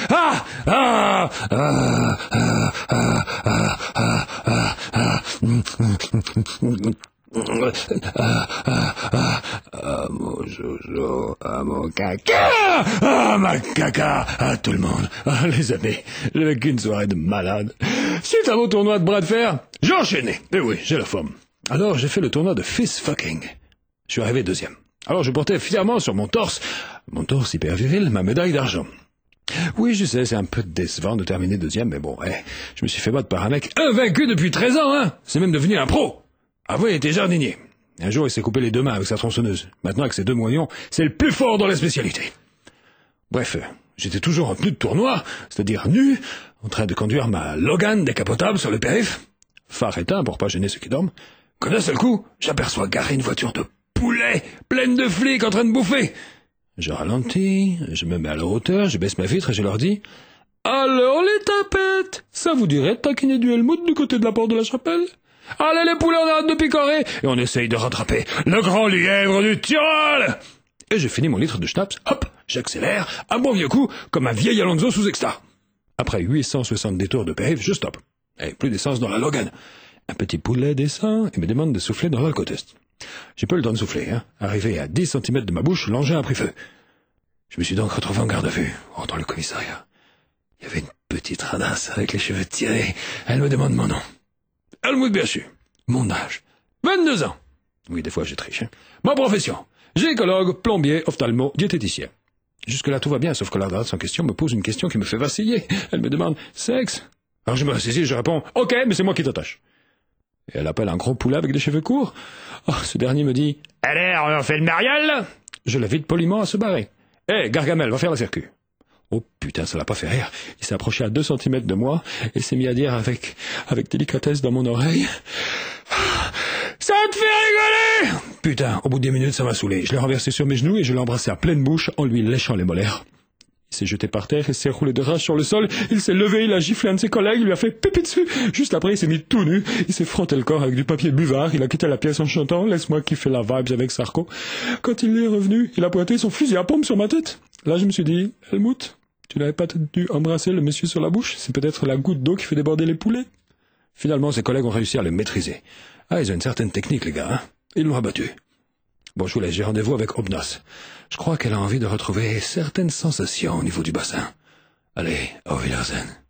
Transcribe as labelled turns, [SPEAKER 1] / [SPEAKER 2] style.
[SPEAKER 1] Ah ah ah ah ah ah ah ah ah mon jojo, mon caca, ma caca, tout le monde, les amis, j'ai vécu une soirée de malade. Suite à mon tournoi de bras de fer, j'ai enchaîné, et oui, j'ai la forme. Alors j'ai fait le tournoi de fist fucking. Je suis arrivé deuxième. Alors je portais fièrement sur mon torse hyper viril, ma médaille d'argent. Oui, je sais, c'est un peu décevant de terminer deuxième, mais bon, je me suis fait battre par un mec invaincu depuis 13 ans, hein. C'est même devenu un pro. Avant, il était jardinier. Un jour, il s'est coupé les deux mains avec sa tronçonneuse. Maintenant, avec ses 2 moignons, c'est le plus fort dans la spécialité. Bref, j'étais toujours en tenue de tournoi, c'est-à-dire nu, en train de conduire ma Logan décapotable sur le périph', phare éteint pour pas gêner ceux qui dorment, que d'un seul coup, j'aperçois garer une voiture de poulet, pleine de flics en train de bouffer. Je ralentis, je me mets à leur hauteur, je baisse ma vitre et je leur dis « Alors les tapettes, ça vous dirait de taquiner du Helmut du côté de la porte de la chapelle ? Allez les poulets, on arrête de picorer et on essaye de rattraper le grand lièvre du Tyrol !» Et je finis mon litre de schnapps, hop, j'accélère, un bon vieux coup, comme un vieil Alonso sous extra. Après 860 détours de périph', je stoppe. Et plus d'essence dans la Logan. Un petit poulet descend et me demande de souffler dans l'alcotest. J'ai pas eu le temps de souffler, hein. Arrivé à 10 cm de ma bouche, l'engin a pris feu. Je me suis donc retrouvé en garde à vue, dans le commissariat. Il y avait une petite radasse avec les cheveux tirés. Elle me demande mon nom. Helmut Berchu. Mon âge. 22 ans. Oui, des fois je triche, hein. Ma profession. Gynécologue, plombier, ophtalmo, diététicien. Jusque-là tout va bien, sauf que la radasse en question me pose une question qui me fait vaciller. Elle me demande « Sexe ?» Alors je me ressaisis et je réponds « Ok, mais c'est moi qui t'attache. » Et elle appelle un gros poulet avec des cheveux courts. Oh, ce dernier me dit « Allez, on fait le mariole ?» Je l'invite poliment à se barrer. « Hé, Gargamel, va faire la circuit. » Oh putain, ça l'a pas fait rire. Il s'est approché à 2 cm de moi et s'est mis à dire avec délicatesse dans mon oreille « Ça te fait rigoler !» Putain, au bout de 10 minutes, ça m'a saoulé. Je l'ai renversé sur mes genoux et je l'ai embrassé à pleine bouche en lui léchant les molaires. Il s'est jeté par terre et s'est roulé de rage sur le sol. Il s'est levé, il a giflé un de ses collègues, il lui a fait pipi dessus. Juste après, il s'est mis tout nu. Il s'est frotté le corps avec du papier buvard. Il a quitté la pièce en chantant « Laisse-moi kiffer la vibes avec Sarko ». Quand il est revenu, il a pointé son fusil à pompe sur ma tête. Là, je me suis dit « Helmut, tu n'avais pas dû embrasser le monsieur sur la bouche. C'est peut-être la goutte d'eau qui fait déborder les poulets. » Finalement, ses collègues ont réussi à le maîtriser. Ah, ils ont une certaine technique, les gars, hein. Ils l'ont abattu. Bon, je vous laisse, j'ai rendez-vous avec Obnos. Je crois qu'elle a envie de retrouver certaines sensations au niveau du bassin. Allez, au Wiedersehen.